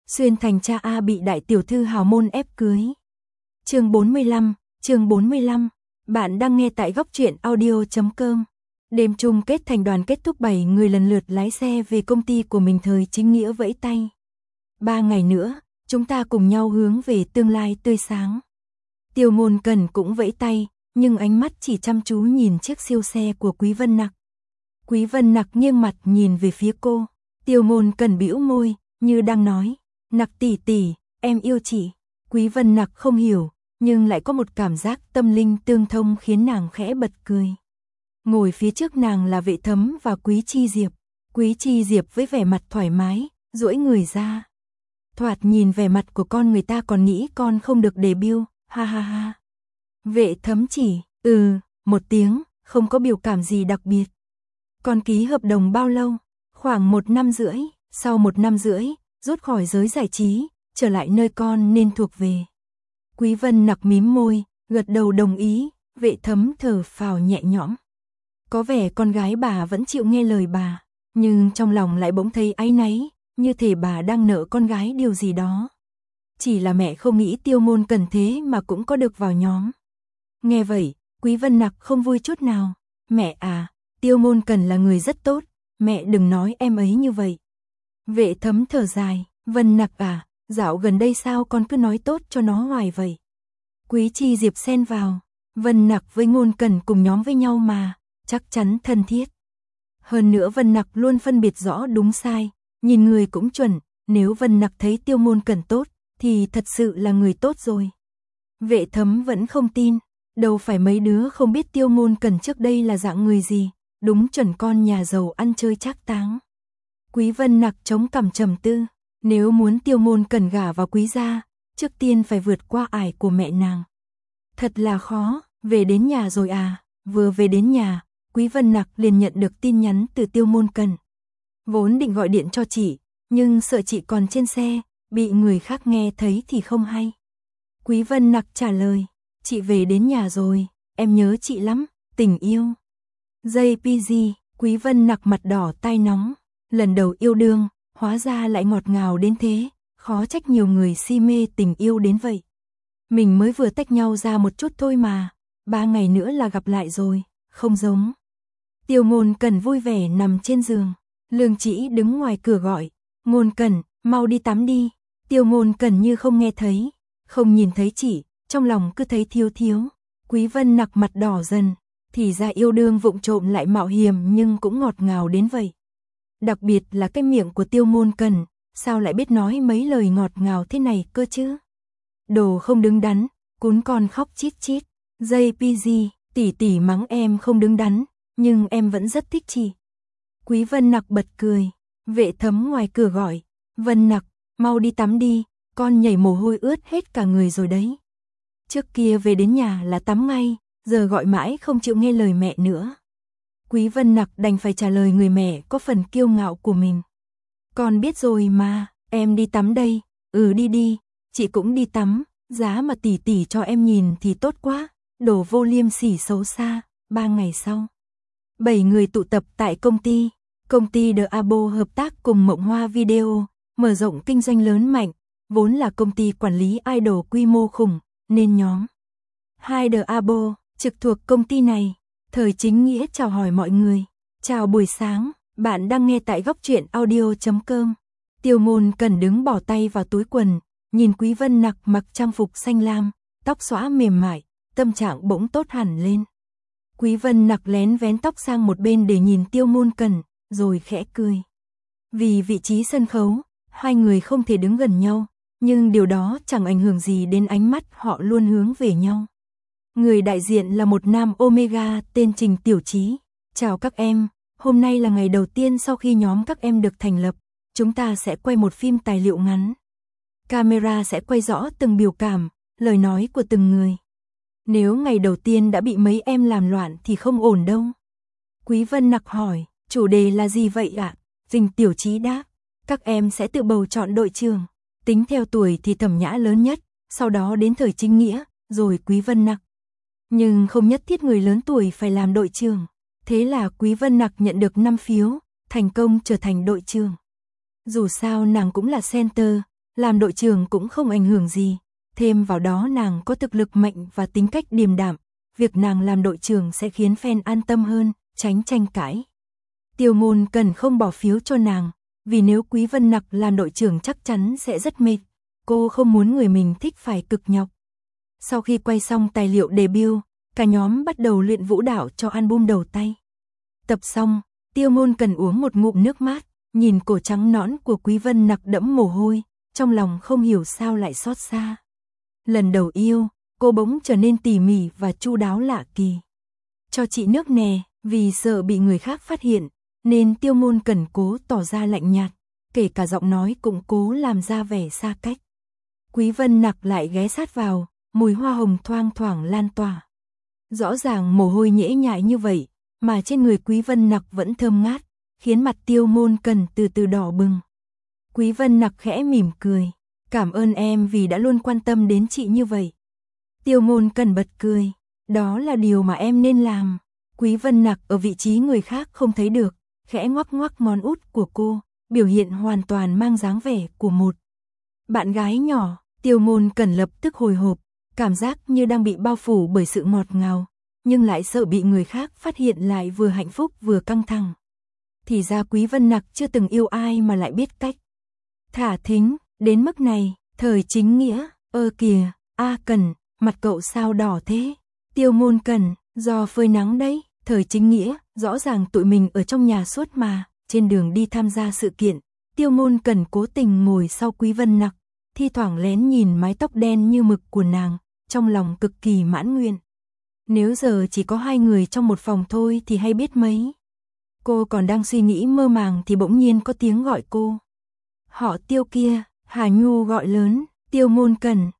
Xuyên thành cha A bị đại tiểu thư hào môn ép cưới. Chương 45, bạn đang nghe tại góc truyện audio.com. Đêm chung kết thành đoàn kết thúc 7 người lần lượt lái xe về công ty của mình. Thời Chính Nghĩa vẫy tay. 3 ngày nữa, chúng ta cùng nhau hướng về tương lai tươi sáng. Tiêu Ngôn Cẩn cũng vẫy tay, nhưng ánh mắt chỉ chăm chú nhìn chiếc siêu xe của Quý Vân Nặc. Quý Vân Nặc nghiêng mặt nhìn về phía cô. Tiêu Ngôn Cẩn bĩu môi, như đang nói, Nặc tỷ tỷ, em yêu chị. Quý Vân Nặc không hiểu, nhưng lại có một cảm giác tâm linh tương thông khiến nàng khẽ bật cười. Ngồi phía trước nàng là Vệ Thấm và Quý Chi Diệp. Quý Chi Diệp với vẻ mặt thoải mái, duỗi người ra. Thoạt nhìn vẻ mặt của con người ta còn nghĩ con không được debut, ha ha ha. Vệ Thấm chỉ, một tiếng, không có biểu cảm gì đặc biệt. Con ký hợp đồng bao lâu? Khoảng 1 năm rưỡi, sau 1 năm rưỡi, rút khỏi giới giải trí, trở lại nơi con nên thuộc về. Quý Vân Nặc mím môi, gật đầu đồng ý, Vệ Thấm thở phào nhẹ nhõm. Có vẻ con gái bà vẫn chịu nghe lời bà, nhưng trong lòng lại bỗng thấy áy náy, như thể bà đang nợ con gái điều gì đó. Chỉ là mẹ không nghĩ Tiêu Ngôn Cẩn thế mà cũng có được vào nhóm. Nghe vậy, Quý Vân Nặc không vui chút nào. Mẹ à, Tiêu Ngôn Cẩn là người rất tốt, mẹ đừng nói em ấy như vậy. Vệ Thấm thở dài, Vân Nặc à, dạo gần đây sao con cứ nói tốt cho nó hoài vậy? Quý Chi Diệp xen vào, Vân Nặc với Ngôn Cẩn cùng nhóm với nhau mà, chắc chắn thân thiết. Hơn nữa Vân Nặc luôn phân biệt rõ đúng sai, nhìn người cũng chuẩn, nếu Vân Nặc thấy Tiêu Ngôn Cẩn tốt, thì thật sự là người tốt rồi. Vệ Thấm vẫn không tin, đâu phải mấy đứa không biết Tiêu Ngôn Cẩn trước đây là dạng người gì, đúng chuẩn con nhà giàu ăn chơi trác táng. Quý Vân Nặc chống cằm trầm tư, nếu muốn Tiêu Ngôn Cẩn gả vào Quý gia, trước tiên phải vượt qua ải của mẹ nàng. Thật là khó, về đến nhà rồi à? Vừa về đến nhà, Quý Vân Nặc liền nhận được tin nhắn từ Tiêu Ngôn Cẩn. Vốn định gọi điện cho chị, nhưng sợ chị còn trên xe, bị người khác nghe thấy thì không hay. Quý Vân Nặc trả lời, chị về đến nhà rồi, em nhớ chị lắm, tình yêu. JPG, Quý Vân Nặc mặt đỏ tai nóng, lần đầu yêu đương, hóa ra lại ngọt ngào đến thế, khó trách nhiều người si mê tình yêu đến vậy. Mình mới vừa tách nhau ra một chút thôi mà, 3 ngày nữa là gặp lại rồi, không giống. Tiêu Ngôn Cẩn vui vẻ nằm trên giường, Lương Trĩ đứng ngoài cửa gọi, Ngôn Cẩn, mau đi tắm đi. Tiêu Ngôn Cẩn như không nghe thấy, không nhìn thấy chị, trong lòng cứ thấy thiếu thiếu. Quý Vân Nặc mặt đỏ dần, thì ra yêu đương vụng trộm lại mạo hiểm nhưng cũng ngọt ngào đến vậy. Đặc biệt là cái miệng của Tiêu Ngôn Cẩn, sao lại biết nói mấy lời ngọt ngào thế này cơ chứ? Đồ không đứng đắn, cún con khóc chít chít. JPG, tỷ tỷ mắng em không đứng đắn, nhưng em vẫn rất thích chị. Quý Vân Nặc bật cười, Vệ Thấm ngoài cửa gọi, Vân Nặc, mau đi tắm đi, con nhảy mồ hôi ướt hết cả người rồi đấy. Trước kia về đến nhà là tắm ngay, giờ gọi mãi không chịu nghe lời mẹ nữa. Quý Vân Nặc đành phải trả lời người mẹ có phần kiêu ngạo của mình. Con biết rồi mà, em đi tắm đây. Đi đi, chị cũng đi tắm, giá mà tỷ tỷ cho em nhìn thì tốt quá. Đồ vô liêm sỉ xấu xa. 3 ngày sau, 7 người tụ tập tại công ty The Abo hợp tác cùng Mộng Hoa Video, mở rộng kinh doanh lớn mạnh, vốn là công ty quản lý idol quy mô khủng, nên nhóm 2 The Abo trực thuộc công ty này. Thời Chính Nghĩa chào hỏi mọi người. Chào buổi sáng, bạn đang nghe tại góc truyện audio.com. Tiêu Ngôn Cẩn đứng bỏ tay vào túi quần, nhìn Quý Vân Nặc mặc trang phục xanh lam, tóc xõa mềm mại, tâm trạng bỗng tốt hẳn lên. Quý Vân Nặc lén vén tóc sang một bên để nhìn Tiêu Ngôn Cẩn, rồi khẽ cười. Vì vị trí sân khấu, hai người không thể đứng gần nhau, nhưng điều đó chẳng ảnh hưởng gì đến ánh mắt họ luôn hướng về nhau. Người đại diện là một nam Omega tên Trình Tiểu Chí. Chào các em, hôm nay là ngày đầu tiên sau khi nhóm các em được thành lập, chúng ta sẽ quay một phim tài liệu ngắn. Camera sẽ quay rõ từng biểu cảm, lời nói của từng người. Nếu ngày đầu tiên đã bị mấy em làm loạn thì không ổn đâu. Quý Vân Nặc hỏi, chủ đề là gì vậy ạ? Trình Tiểu Chí đáp, các em sẽ tự bầu chọn đội trưởng. Tính theo tuổi thì Thẩm Nhã lớn nhất, sau đó đến Thời Chính Nghĩa, rồi Quý Vân Nặc. Nhưng không nhất thiết người lớn tuổi phải làm đội trưởng. Thế là Quý Vân Nặc nhận được 5 phiếu, thành công trở thành đội trưởng. Dù sao nàng cũng là center, làm đội trưởng cũng không ảnh hưởng gì, thêm vào đó nàng có thực lực mạnh và tính cách điềm đạm, việc nàng làm đội trưởng sẽ khiến fan an tâm hơn, tránh tranh cãi. Tiêu Ngôn Cần không bỏ phiếu cho nàng, vì nếu Quý Vân Nặc làm đội trưởng chắc chắn sẽ rất mệt, cô không muốn người mình thích phải cực nhọc. Sau khi quay xong tài liệu debut, cả nhóm bắt đầu luyện vũ đạo cho album đầu tay. Tập xong, Tiêu Ngôn Cần uống một ngụm nước mát, nhìn cổ trắng nõn của Quý Vân Nặc đẫm mồ hôi, trong lòng không hiểu sao lại xót xa. Lần đầu yêu, cô bỗng trở nên tỉ mỉ và chu đáo lạ kỳ. Cho chị nước nè, vì sợ bị người khác phát hiện, nên Tiêu Ngôn Cần cố tỏ ra lạnh nhạt, kể cả giọng nói cũng cố làm ra vẻ xa cách. Quý Vân Nặc lại ghé sát vào, mùi hoa hồng thoang thoảng lan tỏa. Rõ ràng mồ hôi nhễ nhại như vậy, mà trên người Quý Vân Nặc vẫn thơm ngát, khiến mặt Tiêu Ngôn Cần từ từ đỏ bừng. Quý Vân Nặc khẽ mỉm cười, cảm ơn em vì đã luôn quan tâm đến chị như vậy. Tiêu Ngôn Cần bật cười, đó là điều mà em nên làm. Quý Vân Nặc ở vị trí người khác không thấy được, khẽ ngoắc ngoắc ngón út của cô, biểu hiện hoàn toàn mang dáng vẻ của một bạn gái nhỏ. Tiêu Ngôn Cần lập tức hồi hộp, cảm giác như đang bị bao phủ bởi sự ngọt ngào, nhưng lại sợ bị người khác phát hiện lại vừa hạnh phúc vừa căng thẳng. Thì ra Quý Vân Nặc chưa từng yêu ai mà lại biết cách thả thính, đến mức này. Thời Chính Nghĩa, kìa, Cần, mặt cậu sao đỏ thế? Tiêu Ngôn Cần, do phơi nắng đấy. Thời Chính Nghĩa, rõ ràng tụi mình ở trong nhà suốt mà. Trên đường đi tham gia sự kiện, Tiêu Ngôn Cần cố tình ngồi sau Quý Vân Nặc, thi thoảng lén nhìn mái tóc đen như mực của nàng, trong lòng cực kỳ mãn nguyện. Nếu giờ chỉ có hai người trong một phòng thôi thì hay biết mấy. Cô còn đang suy nghĩ mơ màng thì bỗng nhiên có tiếng gọi cô. Họ Tiêu kia, Hà Nhu gọi lớn. Tiêu Ngôn Cần,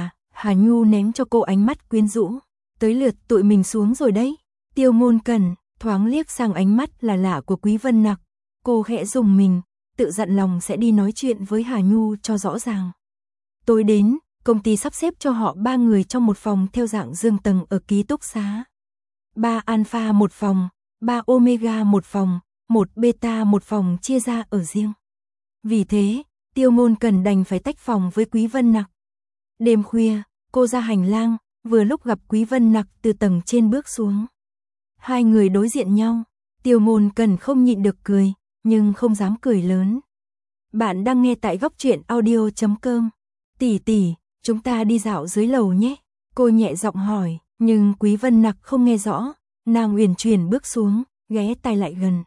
Hà Nhu ném cho cô ánh mắt quyến rũ. Tới lượt tụi mình xuống rồi đấy. Tiêu Ngôn Cần thoáng liếc sang ánh mắt là lạ của Quý Vân Nặc. Cô khẽ rùng mình, tự dặn lòng sẽ đi nói chuyện với Hà Nhu cho rõ ràng. Tối đến, công ty sắp xếp cho họ 3 người trong một phòng theo dạng giường tầng ở ký túc xá. 3 alpha một phòng, 3 omega một phòng, 1 beta một phòng chia ra ở riêng. Vì thế, Tiêu Ngôn Cần đành phải tách phòng với Quý Vân Nặc. Đêm khuya, cô ra hành lang, vừa lúc gặp Quý Vân Nặc từ tầng trên bước xuống. Hai người đối diện nhau, Tiêu Ngôn Cần không nhịn được cười, nhưng không dám cười lớn. Bạn đang nghe tại góc truyện audio.com. Tỷ, chúng ta đi dạo dưới lầu nhé. Cô nhẹ giọng hỏi, nhưng Quý Vân Nặc không nghe rõ, nàng uyển chuyển bước xuống, ghé tai lại gần.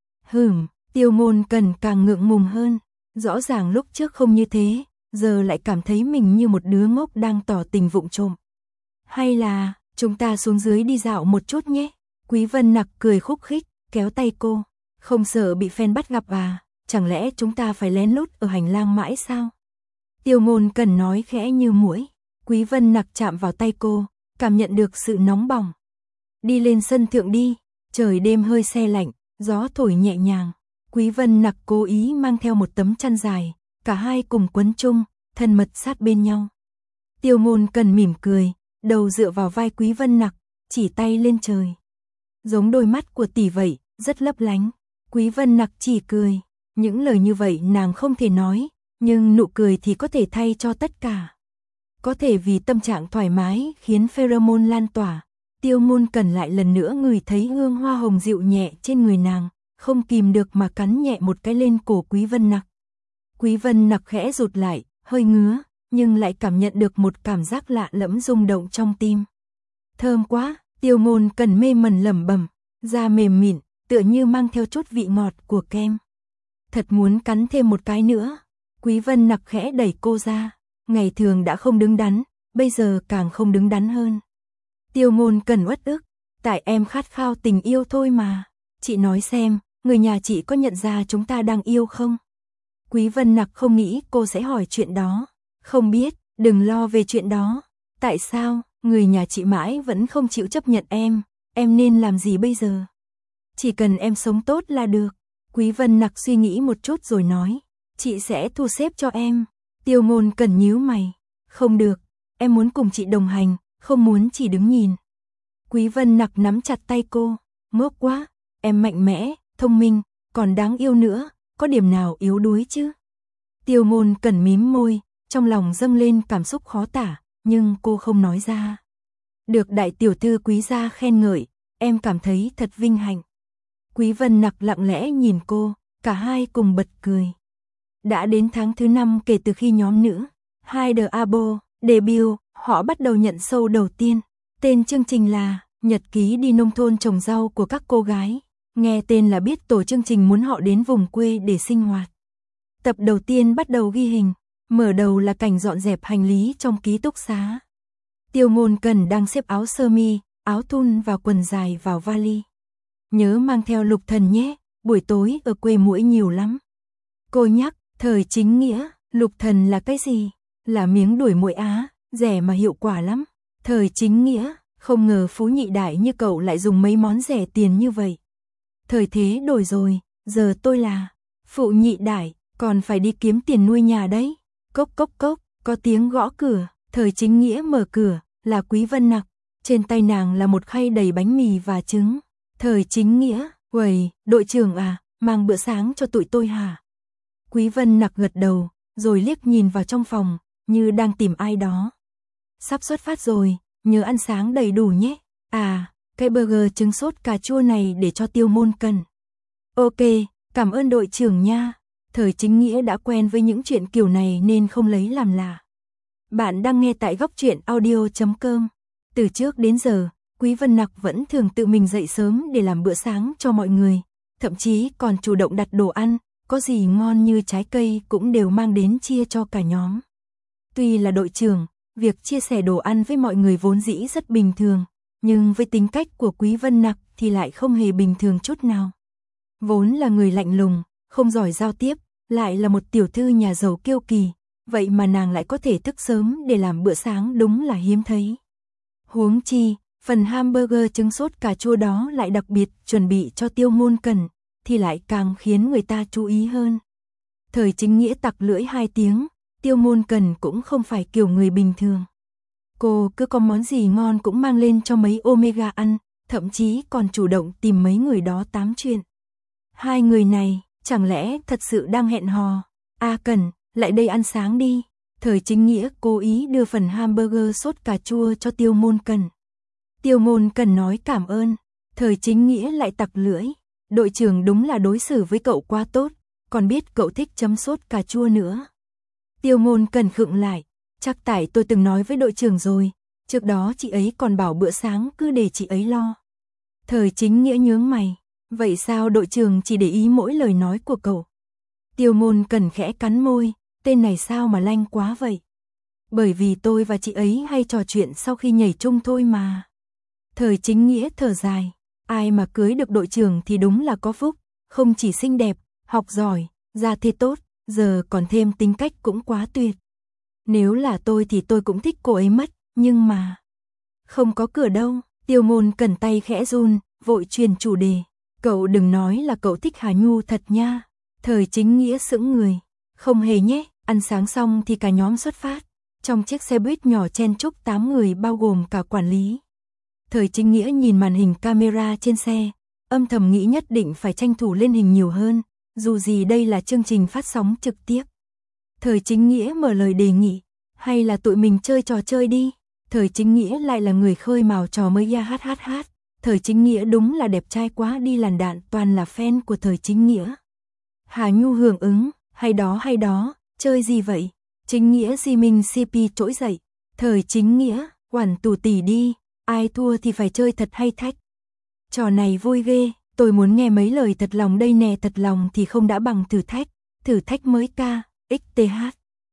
Tiêu Ngôn Cần càng ngượng ngùng hơn, rõ ràng lúc trước không như thế, giờ lại cảm thấy mình như một đứa ngốc đang tỏ tình vụng trộm. Hay là, chúng ta xuống dưới đi dạo một chút nhé. Quý Vân Nặc cười khúc khích, kéo tay cô. Không sợ bị fan bắt gặp à, chẳng lẽ chúng ta phải lén lút ở hành lang mãi sao? Tiêu Ngôn Cần nói khẽ như muỗi. Quý Vân Nặc chạm vào tay cô, cảm nhận được sự nóng bỏng. Đi lên sân thượng đi, trời đêm hơi se lạnh, gió thổi nhẹ nhàng. Quý Vân Nặc cố ý mang theo một tấm chăn dài, cả hai cùng quấn chung, thân mật sát bên nhau. Tiêu Ngôn Cần mỉm cười, đầu dựa vào vai Quý Vân Nặc, chỉ tay lên trời. Giống đôi mắt của tỷ vậy, rất lấp lánh. Quý Vân Nặc chỉ cười, những lời như vậy nàng không thể nói, nhưng nụ cười thì có thể thay cho tất cả. Có thể vì tâm trạng thoải mái khiến pheromone lan tỏa, Tiêu Ngôn Cần lại lần nữa ngửi thấy hương hoa hồng dịu nhẹ trên người nàng, không kìm được mà cắn nhẹ một cái lên cổ Quý Vân Nặc. Quý Vân Nặc khẽ rụt lại, hơi ngứa, nhưng lại cảm nhận được một cảm giác lạ lẫm rung động trong tim. Thơm quá, Tiêu Ngôn Cần mê mẩn lẩm bẩm, da mềm mịn, tựa như mang theo chút vị ngọt của kem. Thật muốn cắn thêm một cái nữa. Quý Vân Nặc khẽ đẩy cô ra, ngày thường đã không đứng đắn, bây giờ càng không đứng đắn hơn. Tiêu Ngôn Cần uất ức, tại em khát khao tình yêu thôi mà. Chị nói xem, người nhà chị có nhận ra chúng ta đang yêu không? Quý Vân Nặc không nghĩ cô sẽ hỏi chuyện đó. Không biết, đừng lo về chuyện đó. Tại sao, người nhà chị mãi vẫn không chịu chấp nhận em nên làm gì bây giờ? Chỉ cần em sống tốt là được. Quý Vân Nặc suy nghĩ một chút rồi nói, chị sẽ thu xếp cho em. Tiêu Ngôn Cần nhíu mày, không được, em muốn cùng chị đồng hành, không muốn chỉ đứng nhìn. Quý Vân Nặc nắm chặt tay cô, ngốc quá, em mạnh mẽ, thông minh, còn đáng yêu nữa, có điểm nào yếu đuối chứ? Tiêu Ngôn Cẩn mím môi, trong lòng dâng lên cảm xúc khó tả, nhưng cô không nói ra. Được đại tiểu thư Quý gia khen ngợi, em cảm thấy thật vinh hạnh. Quý Vân Nặc lặng lẽ nhìn cô, cả hai cùng bật cười. Đã đến tháng thứ 5 kể từ khi nhóm nữ Hide Abo debut, họ bắt đầu nhận show đầu tiên. Tên chương trình là Nhật ký đi nông thôn trồng rau của các cô gái. Nghe tên là biết tổ chương trình muốn họ đến vùng quê để sinh hoạt. Tập đầu tiên bắt đầu ghi hình, mở đầu là cảnh dọn dẹp hành lý trong ký túc xá. Tiêu Ngôn Cẩn đang xếp áo sơ mi, áo thun và quần dài vào vali. Nhớ mang theo Lục Thần nhé, buổi tối ở quê muỗi nhiều lắm. Cô nhắc, thời chính nghĩa, Lục Thần là cái gì? Là miếng đuổi muỗi á, rẻ mà hiệu quả lắm. Thời chính nghĩa, không ngờ phú nhị đại như cậu lại dùng mấy món rẻ tiền như vậy. Thời thế đổi rồi, giờ tôi là phụ nhị đại, còn phải đi kiếm tiền nuôi nhà đấy. Cốc cốc cốc, có tiếng gõ cửa, thời chính nghĩa mở cửa, là Quý Vân Nặc. Trên tay nàng là một khay đầy bánh mì và trứng. Thời chính nghĩa, uầy, đội trưởng à, mang bữa sáng cho tụi tôi hả? Quý Vân Nặc gật đầu, rồi liếc nhìn vào trong phòng, như đang tìm ai đó. Sắp xuất phát rồi, nhớ ăn sáng đầy đủ nhé. À, cái burger trứng sốt cà chua này để cho Tiêu Ngôn Cẩn. Ok, cảm ơn đội trưởng nha. Thời chính nghĩa đã quen với những chuyện kiểu này nên không lấy làm lạ. Bạn đang nghe tại góc truyện audio.com. Từ trước đến giờ, Quý Vân Nặc vẫn thường tự mình dậy sớm để làm bữa sáng cho mọi người. Thậm chí còn chủ động đặt đồ ăn, có gì ngon như trái cây cũng đều mang đến chia cho cả nhóm. Tuy là đội trưởng, việc chia sẻ đồ ăn với mọi người vốn dĩ rất bình thường, nhưng với tính cách của Quý Vân Nặc thì lại không hề bình thường chút nào. Vốn là người lạnh lùng, không giỏi giao tiếp, lại là một tiểu thư nhà giàu kiêu kỳ, vậy mà nàng lại có thể thức sớm để làm bữa sáng đúng là hiếm thấy. Huống chi, phần hamburger trứng sốt cà chua đó lại đặc biệt chuẩn bị cho Tiêu Ngôn Cẩn, thì lại càng khiến người ta chú ý hơn. Thời chính nghĩa tặc lưỡi 2 tiếng, Tiêu Ngôn Cẩn cũng không phải kiểu người bình thường. Cô cứ có món gì ngon cũng mang lên cho mấy Omega ăn, thậm chí còn chủ động tìm mấy người đó tám chuyện. Hai người này, chẳng lẽ thật sự đang hẹn hò? A Cẩn, lại đây ăn sáng đi. Thời chính nghĩa cố ý đưa phần hamburger sốt cà chua cho Tiêu Ngôn Cẩn. Tiêu Ngôn Cẩn nói cảm ơn. Thời chính nghĩa lại tặc lưỡi. Đội trưởng đúng là đối xử với cậu quá tốt, còn biết cậu thích chấm sốt cà chua nữa. Tiêu Ngôn Cẩn khựng lại. Chắc tại tôi từng nói với đội trưởng rồi, trước đó chị ấy còn bảo bữa sáng cứ để chị ấy lo. Thời chính nghĩa nhướng mày. Vậy sao đội trưởng chỉ để ý mỗi lời nói của cậu? Tiêu Ngôn Cẩn khẽ cắn môi, tên này sao mà lanh quá vậy? Bởi vì tôi và chị ấy hay trò chuyện sau khi nhảy chung thôi mà. Thời chính nghĩa thở dài, ai mà cưới được đội trưởng thì đúng là có phúc, không chỉ xinh đẹp, học giỏi, gia thế tốt, giờ còn thêm tính cách cũng quá tuyệt. Nếu là tôi thì tôi cũng thích cô ấy mất, nhưng mà... Không có cửa đâu, Tiêu Ngôn Cẩn tay khẽ run, vội truyền chủ đề. Cậu đừng nói là cậu thích Hà Nhu thật nha. Thời chính nghĩa sững người. Không hề nhé, ăn sáng xong thì cả nhóm xuất phát. Trong chiếc xe buýt nhỏ chen chúc 8 người bao gồm cả quản lý. Thời chính nghĩa nhìn màn hình camera trên xe, âm thầm nghĩ nhất định phải tranh thủ lên hình nhiều hơn, dù gì đây là chương trình phát sóng trực tiếp. Thời chính nghĩa mở lời đề nghị, hay là tụi mình chơi trò chơi đi. Thời chính nghĩa lại là người khơi mào trò mới ya hát hát hát. Thời chính nghĩa đúng là đẹp trai quá đi làn đạn, toàn là fan của thời chính nghĩa. Hà Nhu hưởng ứng, hay đó, chơi gì vậy? Chính nghĩa Di Minh CP trỗi dậy. Thời chính nghĩa, quản tù tỉ đi, ai thua thì phải chơi thật hay thách. Trò này vui ghê, tôi muốn nghe mấy lời thật lòng đây nè, thật lòng thì không đã bằng thử thách mới ca, XTH.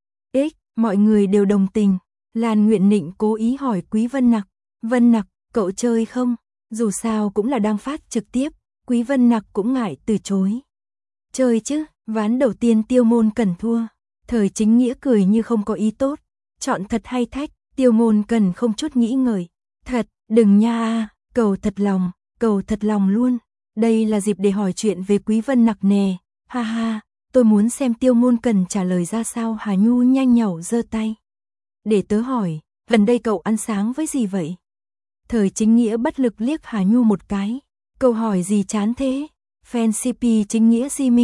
Mọi người đều đồng tình. Lan Nguyện Nịnh cố ý hỏi Quý Vân Nặc, cậu chơi không? Dù sao cũng là đang phát trực tiếp, Quý Vân Nặc cũng ngại từ chối. Chơi chứ, ván đầu tiên Tiêu Ngôn Cẩn thua. Thời chính nghĩa cười như không có ý tốt. Chọn thật hay thách, Tiêu Ngôn Cẩn không chút nghĩ ngợi. Thật, đừng nha, cầu thật lòng luôn. Đây là dịp để hỏi chuyện về Quý Vân Nặc nè. Ha ha, tôi muốn xem Tiêu Ngôn Cẩn trả lời ra sao. Hà Nhu nhanh nhảu giơ tay. Để tớ hỏi, gần đây cậu ăn sáng với gì vậy? Thời chính nghĩa bất lực liếc Hà Nhu một cái. Câu hỏi gì chán thế? Fan CP chính nghĩa Di Minh,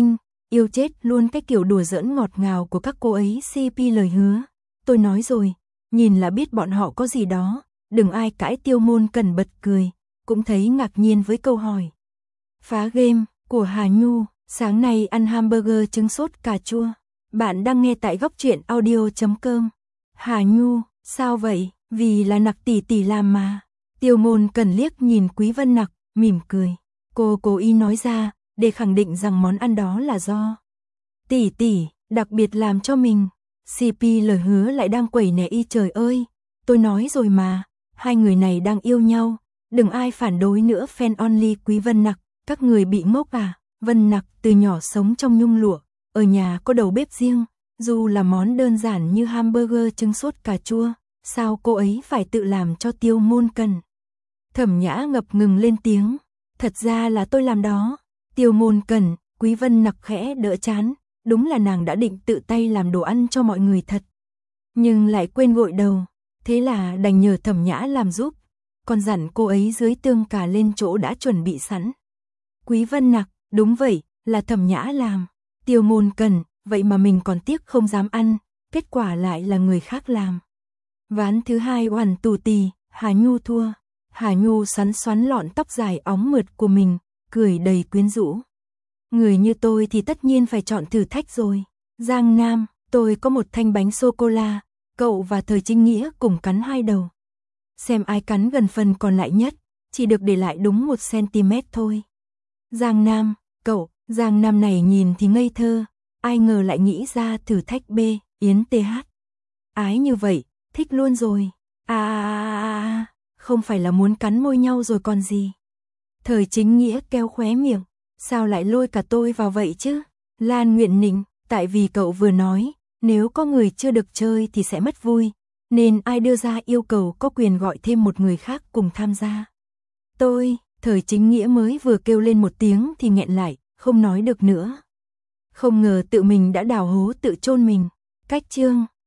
yêu chết luôn cái kiểu đùa giỡn ngọt ngào của các cô ấy CP lời hứa. Tôi nói rồi, nhìn là biết bọn họ có gì đó, đừng ai cãi. Tiêu Môn Cần bật cười, cũng thấy ngạc nhiên với câu hỏi. Phá game của Hà Nhu, sáng nay ăn hamburger trứng sốt cà chua. Bạn đang nghe tại góc truyện audio.com. Hà Nhu, sao vậy? Vì là Nặc tỷ tỷ làm mà. Tiêu Môn Cần liếc nhìn Quý Vân Nặc, mỉm cười. Cô cố ý nói ra, để khẳng định rằng món ăn đó là do tỷ tỷ đặc biệt làm cho mình. CP lời hứa lại đang quẩy nè y trời ơi. Tôi nói rồi mà, hai người này đang yêu nhau, đừng ai phản đối nữa. Fan only. Quý Vân Nặc, các người bị ngốc à? Vân Nặc từ nhỏ sống trong nhung lụa, ở nhà có đầu bếp riêng, dù là món đơn giản như hamburger trứng sốt cà chua, sao cô ấy phải tự làm cho Tiêu Môn Cần? Thẩm Nhã ngập ngừng lên tiếng, thật ra là tôi làm đó. Tiêu Môn Cần, Quý Vân Nặc khẽ đỡ chán, đúng là nàng đã định tự tay làm đồ ăn cho mọi người thật, nhưng lại quên gội đầu, thế là đành nhờ Thẩm Nhã làm giúp, còn dặn cô ấy dưới tương cà lên chỗ đã chuẩn bị sẵn. Quý Vân Nặc, đúng vậy, là Thẩm Nhã làm. Tiêu Môn Cần, vậy mà mình còn tiếc không dám ăn, kết quả lại là người khác làm. Ván thứ hai oằn tù tì, Hà Nhu thua. Hà Nhu xoắn xoắn lọn tóc dài óng mượt của mình, cười đầy quyến rũ. Người như tôi thì tất nhiên phải chọn thử thách rồi. Giang Nam, tôi có một thanh bánh sô-cô-la, cậu và Thời Chính Nghĩa cùng cắn hai đầu. Xem ai cắn gần phần còn lại nhất, chỉ được để lại đúng 1 cm thôi. Giang Nam, cậu, Giang Nam này nhìn thì ngây thơ, ai ngờ lại nghĩ ra thử thách B, Yến TH. Ái như vậy, thích luôn rồi. Không phải là muốn cắn môi nhau rồi còn gì. Thời Chính Nghĩa keo khóe miệng, sao lại lôi cả tôi vào vậy chứ? Lan Nguyện Nịnh, tại vì cậu vừa nói, nếu có người chưa được chơi thì sẽ mất vui, nên ai đưa ra yêu cầu có quyền gọi thêm một người khác cùng tham gia. Tôi, Thời Chính Nghĩa mới vừa kêu lên một tiếng thì nghẹn lại, không nói được nữa. Không ngờ tự mình đã đào hố tự chôn mình. Cách chương